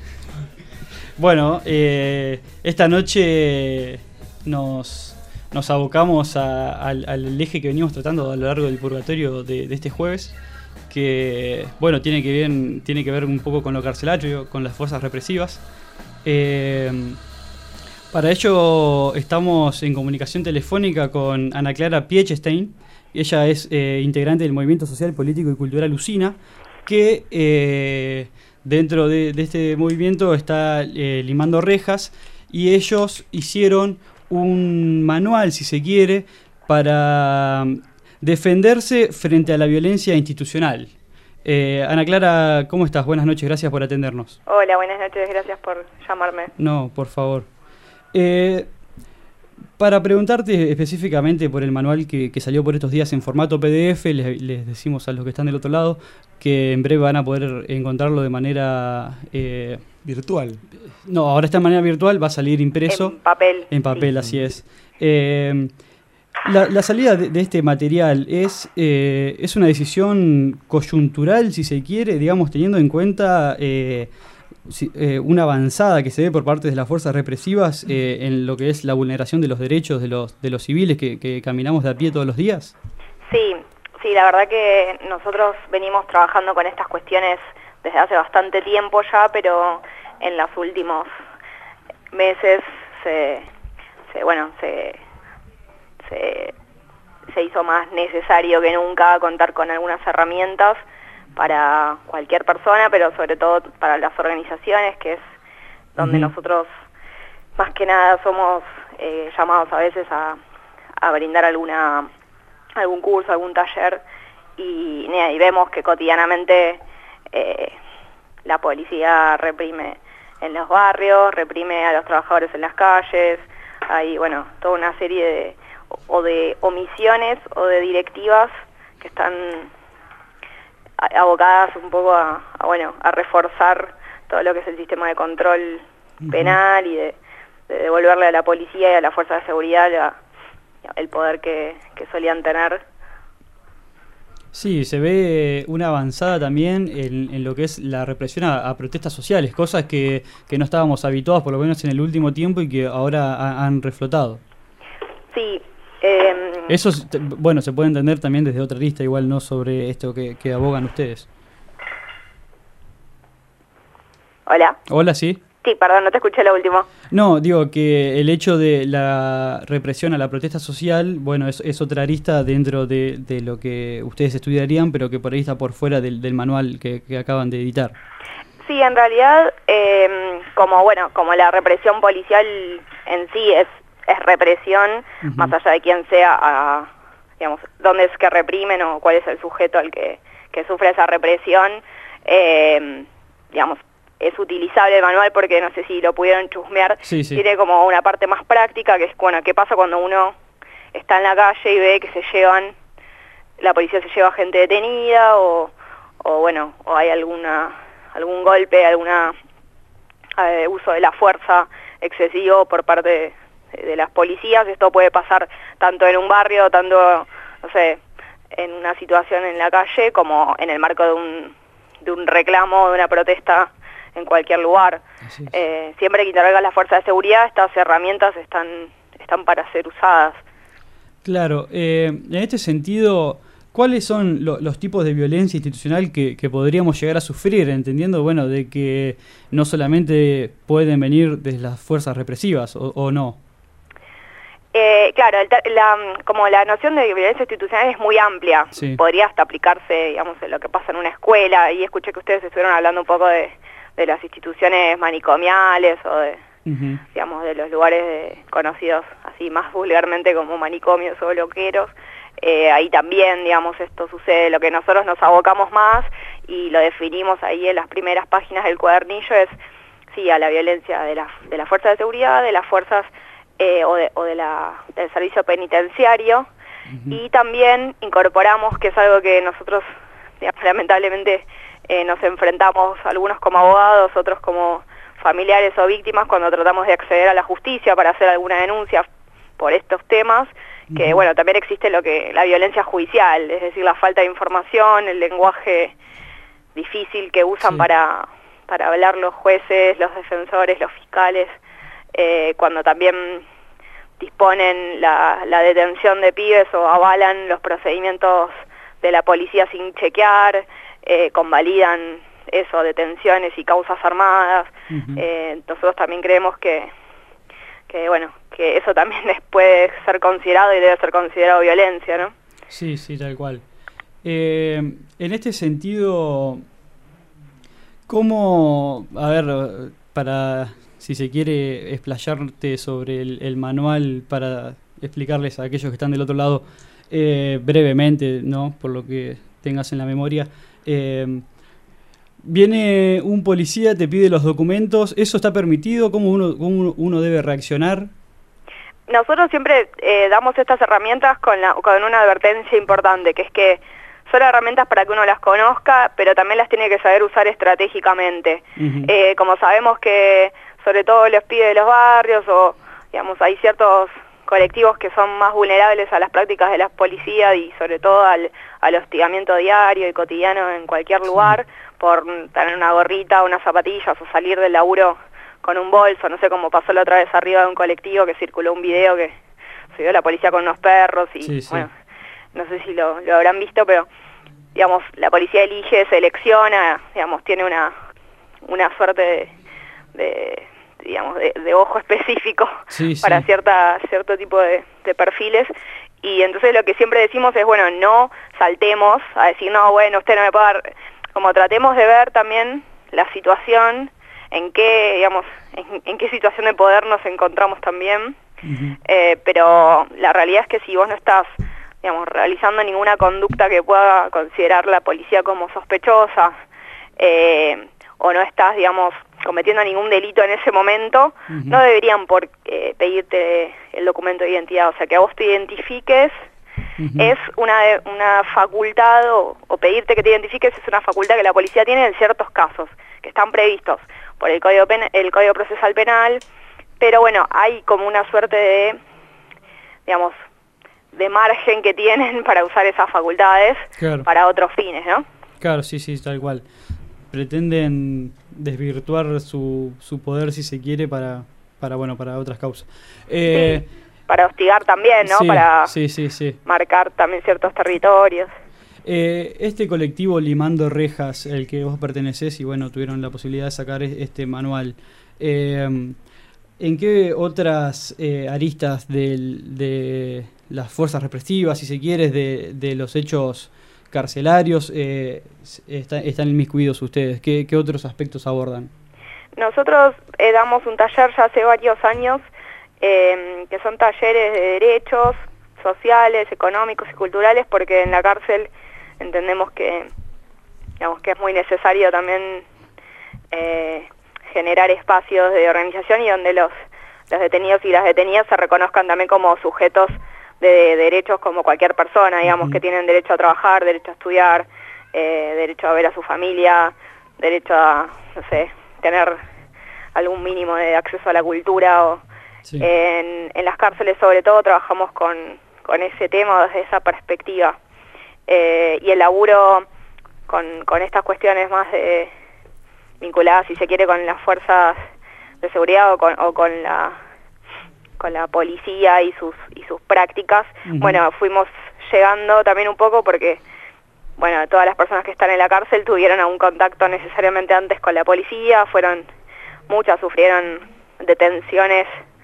Bueno, eh, esta noche nos, nos abocamos a- al, al eje que venimos tratando a lo largo del purgatorio de, de este jueves, que bueno, tiene que, ver, tiene que ver un poco con lo carcelario, con las fuerzas represivas. Eh, para ello estamos en comunicación telefónica con Ana Clara Piechestein. Ella es eh, integrante del Movimiento Social, Político y Cultural Usina, que eh, dentro de, de este movimiento está eh, limando rejas, y ellos hicieron un manual, si se quiere, para defenderse frente a la violencia institucional. Eh, Ana Clara, ¿cómo estás? Buenas noches, gracias por atendernos. Hola, buenas noches, gracias por llamarme. No, por favor. Eh, para preguntarte específicamente por el manual que, que salió por estos días en formato P D F, les, les decimos a los que están del otro lado que en breve van a poder encontrarlo de manera... Eh, virtual. No, ahora está de manera virtual, va a salir impreso. En papel. En papel, así es. Eh, la, la salida de, de este material es, eh, es una decisión coyuntural, si se quiere, digamos, teniendo en cuenta eh, si- eh, una avanzada que se ve por parte de las fuerzas represivas eh, en lo que es la vulneración de los derechos de los, de los civiles que, que caminamos de a pie todos los días. Sí, sí, la verdad que nosotros venimos trabajando con estas cuestiones desde hace bastante tiempo ya, pero en los últimos meses se, se bueno, se, se, se hizo más necesario que nunca contar con algunas herramientas para cualquier persona, pero sobre todo para las organizaciones, que es donde Ujú. nosotros más que nada somos eh, llamados a veces a, a brindar alguna algún curso, algún taller, y, nada, y vemos que cotidianamente eh, la policía reprime en los barrios, reprime a los trabajadores en las calles, hay, bueno, toda una serie de, o de omisiones o de directivas que están a- abocadas un poco a, a, bueno, a reforzar todo lo que es el sistema de control penal y de, de devolverle a la policía y a la fuerza de seguridad la- el poder que, que solían tener. Sí, se ve una avanzada también en, en lo que es la represión a, a protestas sociales, cosas que, que no estábamos habituados por lo menos en el último tiempo y que ahora ha- han reflotado. Sí, eh, Eso, es- te- bueno, se puede entender también desde otra lista, igual no sobre esto que, que abogan ustedes. hola. Hola, sí. Sí, perdón, no te escuché lo último. No, digo que el hecho de la represión a la protesta social, bueno, es, es otra arista dentro de, de lo que ustedes estudiarían, pero que por ahí está por fuera del, del manual que, que acaban de editar. Sí, en realidad, eh, como bueno, como la represión policial en sí es, es represión, Ujú. más allá de quién sea, a, digamos, dónde es que reprimen o cuál es el sujeto al que, que sufre esa represión, eh, digamos, es utilizable el manual porque no sé si lo pudieron chusmear, Sí, sí. tiene como una parte más práctica que es, bueno, qué pasa cuando uno está en la calle y ve que se llevan, la policía se lleva gente detenida o, o bueno, o hay alguna algún golpe, alguna eh, uso de la fuerza excesivo por parte de, de las policías. Esto puede pasar tanto en un barrio, tanto, no sé, en una situación en la calle, como en el marco de un, de un reclamo, de una protesta en cualquier lugar. Eh, siempre que intervenga la fuerza de seguridad, estas herramientas están, están para ser usadas. Claro, eh, en este sentido, ¿cuáles son lo- los tipos de violencia institucional que, que podríamos llegar a sufrir, entendiendo, bueno, de que no solamente pueden venir desde las fuerzas represivas, o, o no? Eh, claro, el ter- la, como la noción de violencia institucional es muy amplia, Sí. podría hasta aplicarse, digamos, en lo que pasa en una escuela, y escuché que ustedes estuvieron hablando un poco de, de las instituciones manicomiales o de, digamos, de los lugares de- conocidos así más vulgarmente como manicomios o loqueros. eh, ahí también, digamos, esto sucede. Lo que nosotros nos abocamos más, y lo definimos ahí en las primeras páginas del cuadernillo, es sí a la violencia de las de las fuerzas de seguridad, de las fuerzas eh, o, de, o de la, del servicio penitenciario, uh-huh. Y también incorporamos, que es algo que nosotros, digamos, lamentablemente eh, nos enfrentamos, algunos como abogados, otros como familiares o víctimas, cuando tratamos de acceder a la justicia para hacer alguna denuncia por estos temas, que uh-huh. bueno, también existe lo que la violencia judicial, es decir, la falta de información, el lenguaje difícil que usan sí. para, para hablar los jueces, los defensores, los fiscales, eh, cuando también disponen la, la detención de pibes o avalan los procedimientos de la policía sin chequear, eh, convalidan eso, detenciones y causas armadas. Uh-huh. eh, nosotros también creemos que, que, bueno, que eso también puede ser considerado y debe ser considerado violencia, ¿no? Sí, sí, tal cual. Eh, en este sentido, ¿cómo, a ver, para, si se quiere, explayarte sobre el, el manual para explicarles a aquellos que están del otro lado eh, brevemente, ¿no? Por lo que tengas en la memoria, eh, viene un policía, te pide los documentos, ¿eso está permitido? ¿Cómo uno, cómo uno debe reaccionar? Nosotros siempre eh, damos estas herramientas con, la, con una advertencia importante, que es que son herramientas para que uno las conozca, pero también las tiene que saber usar estratégicamente. Uh-huh. Eh, como sabemos que sobre todo los pibes de los barrios, o digamos, hay ciertos colectivos que son más vulnerables a las prácticas de la policía y sobre todo al, al hostigamiento diario y cotidiano en cualquier lugar, sí. por tener una gorrita, unas zapatillas o salir del laburo con un bolso, no sé cómo pasó la otra vez arriba de un colectivo que circuló un video que se vio la policía con unos perros y sí, sí. bueno, no sé si lo, lo habrán visto, pero digamos, la policía elige, selecciona, digamos, tiene una una suerte de, de digamos, de, de ojo específico sí, para sí. cierta cierto tipo de, de perfiles, y entonces lo que siempre decimos es, bueno, no saltemos a decir, no, bueno, usted no me puede dar, como tratemos de ver también la situación, en qué, digamos, en, en qué situación de poder nos encontramos también, uh-huh. eh, pero la realidad es que si vos no estás, digamos, realizando ninguna conducta que pueda considerar la policía como sospechosa, eh, o no estás, digamos, cometiendo ningún delito en ese momento, uh-huh. no deberían por eh, pedirte el documento de identidad. O sea, que a vos te identifiques uh-huh. es una, una facultad, o, o pedirte que te identifiques es una facultad que la policía tiene en ciertos casos, que están previstos por el Código, Pen- el Código Procesal Penal, pero bueno, hay como una suerte de, digamos, de margen que tienen para usar esas facultades claro. para otros fines, ¿no? Claro, sí, sí, tal cual. Pretenden desvirtuar su, su poder, si se quiere, para, para bueno, para otras causas. Eh, sí, para hostigar también, ¿no? Sí, para sí, sí, sí. marcar también ciertos territorios. Eh, este colectivo Limando Rejas, el que vos pertenecés, y bueno, tuvieron la posibilidad de sacar este manual, eh, ¿en qué otras eh, aristas del, de las fuerzas represivas, si se quiere, de, de los hechos carcelarios eh, está, están inmiscuidos ustedes? ¿Qué, qué otros aspectos abordan? Nosotros eh, damos un taller ya hace varios años, eh, que son talleres de derechos sociales, económicos y culturales, porque en la cárcel entendemos que, digamos, que es muy necesario también eh, generar espacios de organización y donde los, los detenidos y las detenidas se reconozcan también como sujetos de, de derechos como cualquier persona, digamos, uh-huh. que tienen derecho a trabajar, derecho a estudiar, eh, derecho a ver a su familia, derecho a, no sé, tener algún mínimo de acceso a la cultura. O sí. en, en las cárceles sobre todo trabajamos con, con ese tema desde esa perspectiva. Eh, y el laburo con, con estas cuestiones más de, vinculadas, si se quiere, con las fuerzas de seguridad o con, o con la con la policía y sus y sus prácticas, uh-huh. bueno, fuimos llegando también un poco porque, bueno, todas las personas que están en la cárcel tuvieron algún contacto necesariamente antes con la policía, fueron, muchas sufrieron detenciones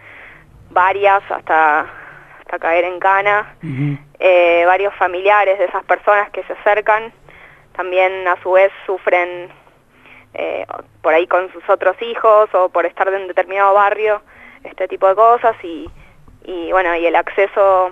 varias hasta, hasta caer en cana, uh-huh. eh, varios familiares de esas personas que se acercan también a su vez sufren eh, por ahí con sus otros hijos o por estar en un determinado barrio, este tipo de cosas, y, y bueno, y el acceso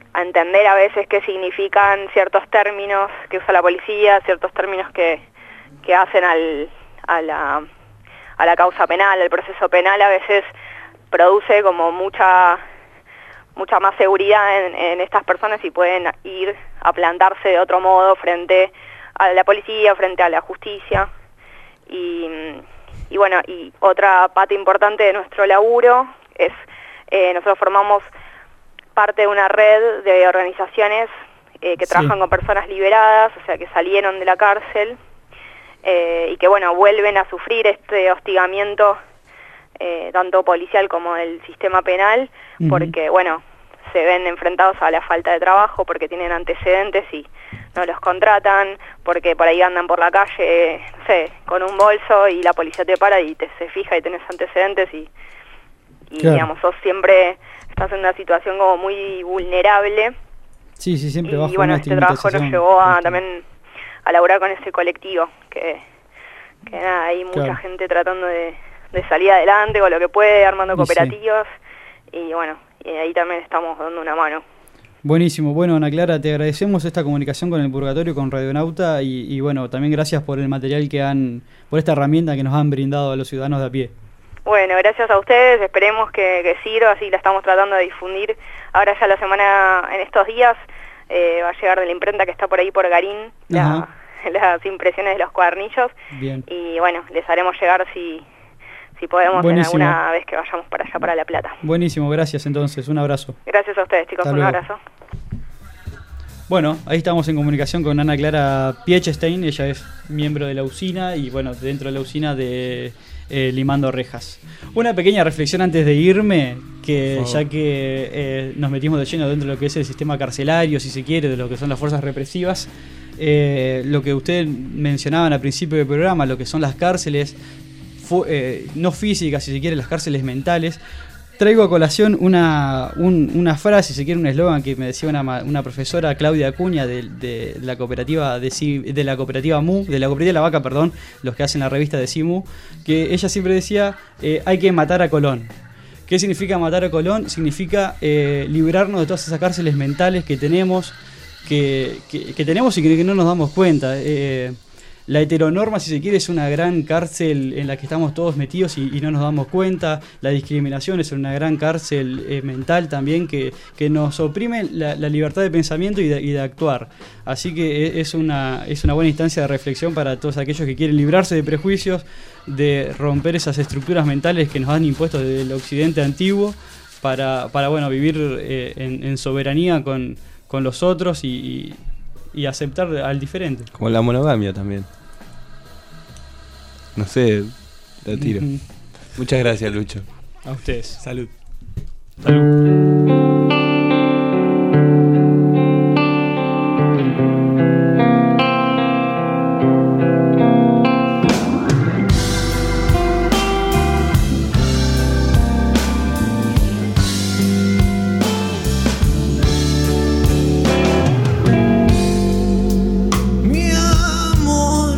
a entender a veces qué significan ciertos términos que usa la policía, ciertos términos que, que hacen al, a, la, a la causa penal, al proceso penal, a veces produce como mucha mucha más seguridad en, en estas personas y pueden ir a plantarse de otro modo frente a la policía, frente a la justicia. Y, y bueno, y otra pata importante de nuestro laburo es, eh, nosotros formamos parte de una red de organizaciones eh, que Sí. trabajan con personas liberadas, o sea, que salieron de la cárcel eh, y que, bueno, vuelven a sufrir este hostigamiento eh, tanto policial como del sistema penal, Ujú. porque, bueno, se ven enfrentados a la falta de trabajo, porque tienen antecedentes y no los contratan, porque por ahí andan por la calle, no sé, con un bolso y la policía te para y te se fija y tenés antecedentes y, y Claro. digamos, sos siempre, estás en una situación como muy vulnerable. Sí, sí, siempre bajo Y bueno, una este trabajo nos estigmatización. llevó a también a laburar con ese colectivo, que, que nada, hay mucha Claro. gente tratando de, de salir adelante con lo que puede, armando Y sí. cooperativas, y bueno, y ahí también estamos dando una mano. Buenísimo. Bueno, Ana Clara, te agradecemos esta comunicación con el Purgatorio, con Radionauta y, y bueno, también gracias por el material que han, por esta herramienta que nos han brindado a los ciudadanos de a pie. Bueno, gracias a ustedes, esperemos que, que sirva, así la estamos tratando de difundir. Ahora ya la semana, en estos días, eh, va a llegar de la imprenta que está por ahí por Garín, la- las impresiones de los cuadernillos, Bien. y bueno, les haremos llegar si, si podemos Buenísimo. en alguna vez que vayamos para allá, para La Plata. Buenísimo, gracias entonces. Un abrazo. Gracias a ustedes, chicos, Hasta un luego. abrazo. Bueno, ahí estamos en comunicación con Ana Clara Piechestein, ella es miembro de la usina y bueno, dentro de la usina de eh, Limando Rejas. Una pequeña reflexión antes de irme, que Por favor. ya que eh, nos metimos de lleno dentro de lo que es el sistema carcelario, si se quiere, de lo que son las fuerzas represivas, eh, lo que ustedes mencionaban al principio del programa, lo que son las cárceles, fu- eh, no físicas, si se quiere, las cárceles mentales. Traigo a colación una, un- una frase, si se quiere, un eslogan que me decía una, ma- una profesora, Claudia Acuña, de, de la cooperativa de, Ci- de la cooperativa M U, de la cooperativa de la Vaca, perdón, los que hacen la revista de CIMU, que ella siempre decía, eh, hay que matar a Colón. ¿Qué significa matar a Colón? Significa eh, librarnos de todas esas cárceles mentales que tenemos, que, que- que tenemos y que, que no nos damos cuenta. Eh, La heteronorma, si se quiere, es una gran cárcel en la que estamos todos metidos y, y no nos damos cuenta. La discriminación es una gran cárcel eh, mental también que, que nos oprime la, la libertad de pensamiento y de, y de actuar. Así que e- es una, es una buena instancia de reflexión para todos aquellos que quieren librarse de prejuicios, de romper esas estructuras mentales que nos han impuesto desde el occidente antiguo para, para bueno, vivir eh, en, en soberanía con, con los otros y, y, y aceptar al diferente. Como la monogamia también. No sé, la tiro. Ujú. Muchas gracias, Lucho. A ustedes. Salud. Mi amor,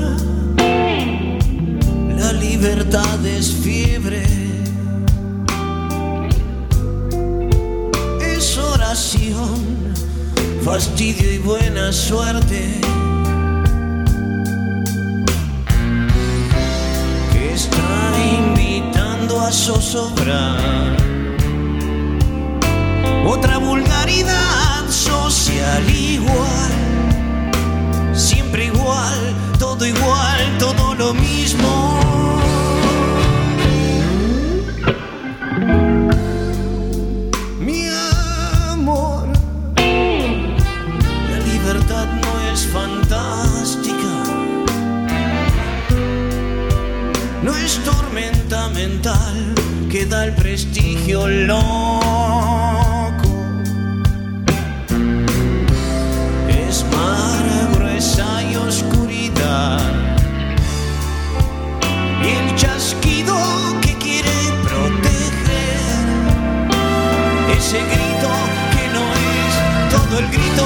la libertad es fiebre, es oración, fastidio y buena suerte, que está invitando a zozobrar otra vulgaridad social igual. Siempre igual, todo igual, todo lo mismo. Mi amor, la libertad no es fantástica, no es tormenta mental que da el prestigio loco. Es mar gruesa y oscuridad, y el chasquido que quiere proteger, ese grito que no es todo el grito.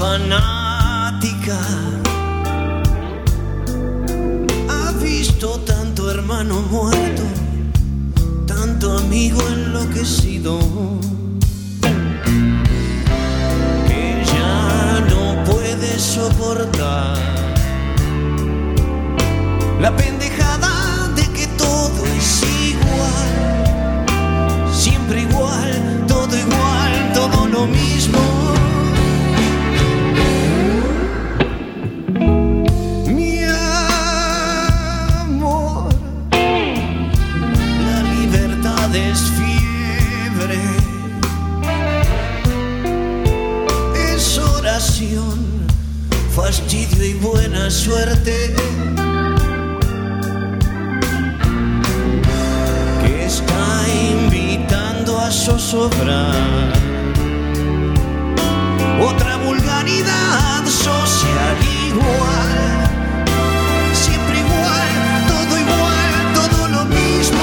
fanática. Ha visto tanto hermano muerto, tanto amigo enloquecido, que ya no puede soportar la pendejada de que todo es igual, siempre igual, todo igual, todo lo mismo. Mi amor, la libertad es fiebre, es oración, fastidio y buena suerte, que está invitando a zozobrar otra vulgaridad social igual, siempre igual, todo igual, todo lo mismo.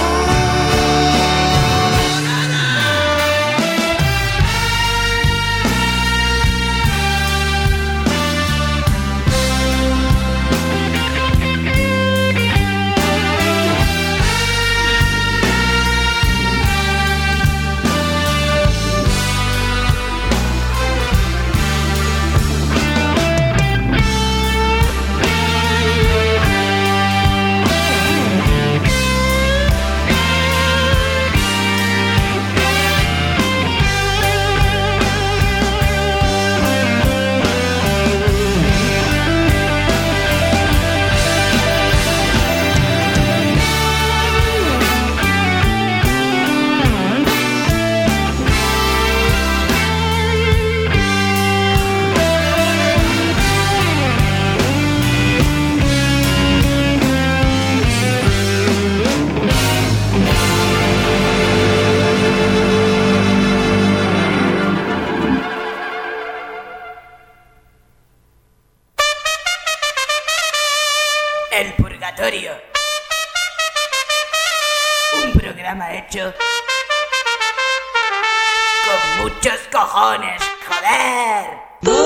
El Purgatorio. Un programa hecho con muchos cojones, joder.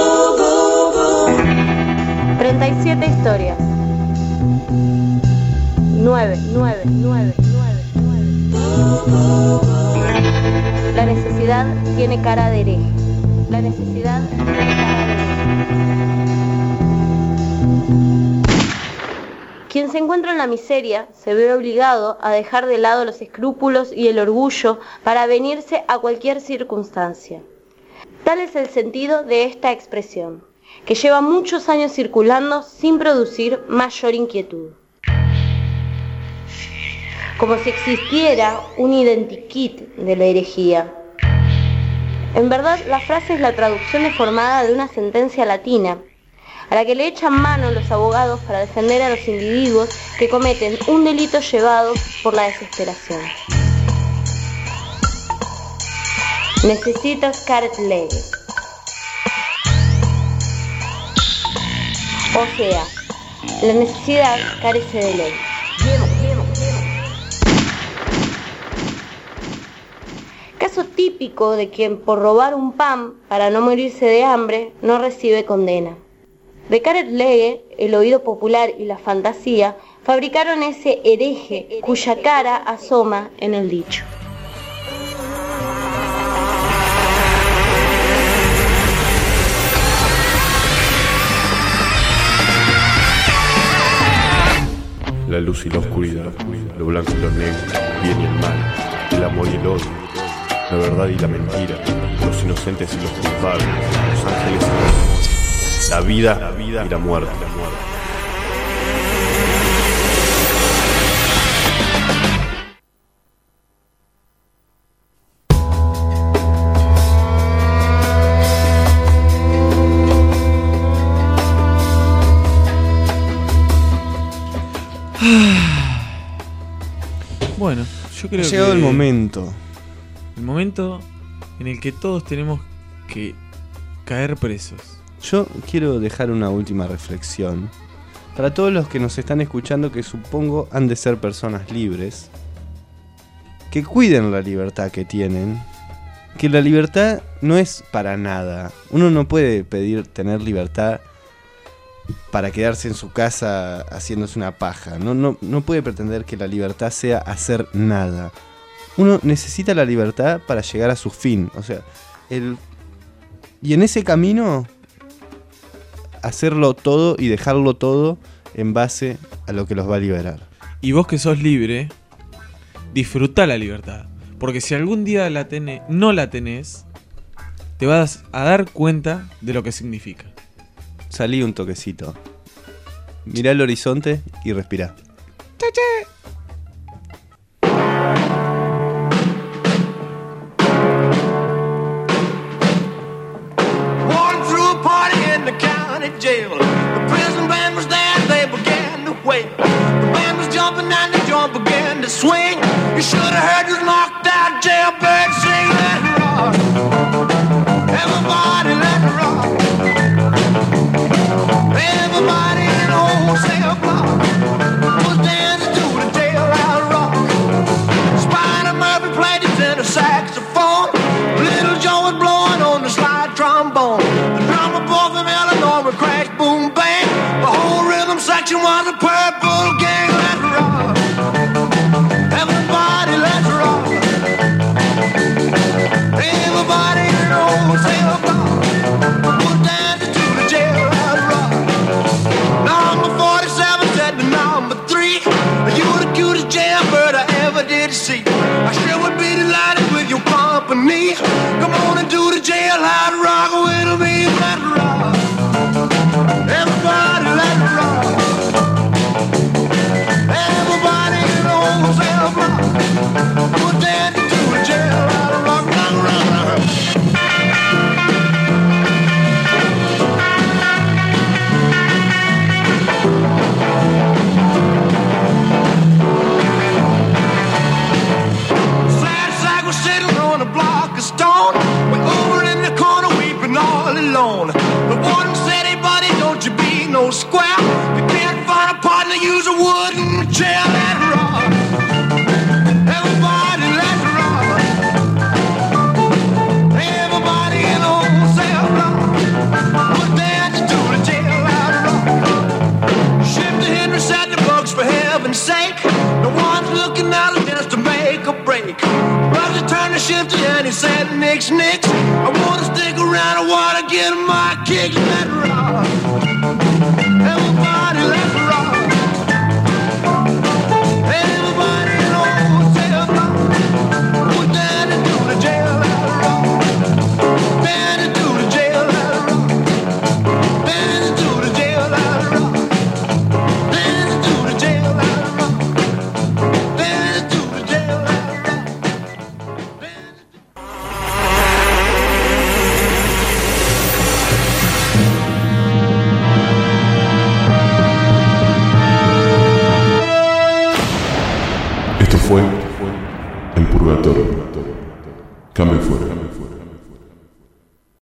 treinta y siete historias. nueve, nueve, nueve, nueve, nueve. La necesidad tiene cara de hereje. La necesidad tiene cara de hereje. Quien se encuentra en la miseria se ve obligado a dejar de lado los escrúpulos y el orgullo para venirse a cualquier circunstancia. Tal es el sentido de esta expresión, que lleva muchos años circulando sin producir mayor inquietud. Como si existiera un identikit de la herejía. En verdad, la frase es la traducción deformada de una sentencia latina, a la que le echan mano los abogados para defender a los individuos que cometen un delito llevados por la desesperación. Necesitas caret lege. O sea, la necesidad carece de ley. Caso típico de quien por robar un pan para no morirse de hambre no recibe condena. De caret lege, el oído popular y la fantasía fabricaron ese hereje cuya cara asoma en el dicho. La luz y la oscuridad, lo blanco y lo negro, el bien y el mal, el amor y el odio, la verdad y la mentira, los inocentes y los culpables, los ángeles y los demonios, la vida, la vida y la muerte. La muerte. Bueno, yo creo ha llegado que el momento. El momento en el que todos tenemos que caer presos. Yo quiero dejar una última reflexión. Para todos los que nos están escuchando, que supongo han de ser personas libres, que cuiden la libertad que tienen que la libertad no es para nada. Uno no puede pedir tener libertad para quedarse en su casa haciéndose una paja. No, no, no puede pretender que la libertad sea hacer nada. Uno necesita la libertad para llegar a su fin. O sea, el... y en ese camino hacerlo todo y dejarlo todo en base a lo que los va a liberar. Y vos que sos libre, disfrutá la libertad. Porque si algún día la tenés, no la tenés, te vas a dar cuenta de lo que significa. Salí un toquecito. Mirá el horizonte y respirá. Che, che. Walking through a party in the county jail. The prison band was there, they began to wail. The band was jumping and the drum began to swing. You should have heard those knocked out jailbirds sing. Let it rock. Everybody let it rock. Everybody in the whole cell block was dancing to the jailhouse rock. Spider Murphy played his tenor saxophone. Little Joe was blowing on the slide trombone. The drummer boy from Illinois would crash, boom, bang. The whole rhythm section was a Purple Gang. Let's rock. Everybody, let's rock. Everybody in the whole cell block was dancing to the jailhouse rock. Number forty-seven said to number three, you the cutest jailbird I ever did see. I sure would be delighted with your company. Come on and do the jailhouse rock with me. Let's rock. Everybody, let's rock. Everybody in the whole cell block was dancing to the jailhouse rock. Rock, rock, rock. Sitting on a block of stone, we're over in the corner weeping all alone. The warden said, hey buddy, don't you be no square. You can't find a partner, use a wooden chair. Let's rock. Everybody, let's rock. Everybody in the whole cell block was dancing to the jailhouse rock. Shifty Henry said the bugs for heaven's sake. No one's looking out just to make a break. Roger turned to Shifty and he said, Nix, Nix, I wanna stick around, I wanna get my kicks. Let's rock. Everybody, let's rock. Everybody in the whole cell block was dancing to the jailhouse rock. Dancing to the jailhouse rock. Dancing to the jailhouse rock. Dancing to the jailhouse rock. Dancing to the jailhouse rock. Esto fue El Purgatorio. Cambio fuera.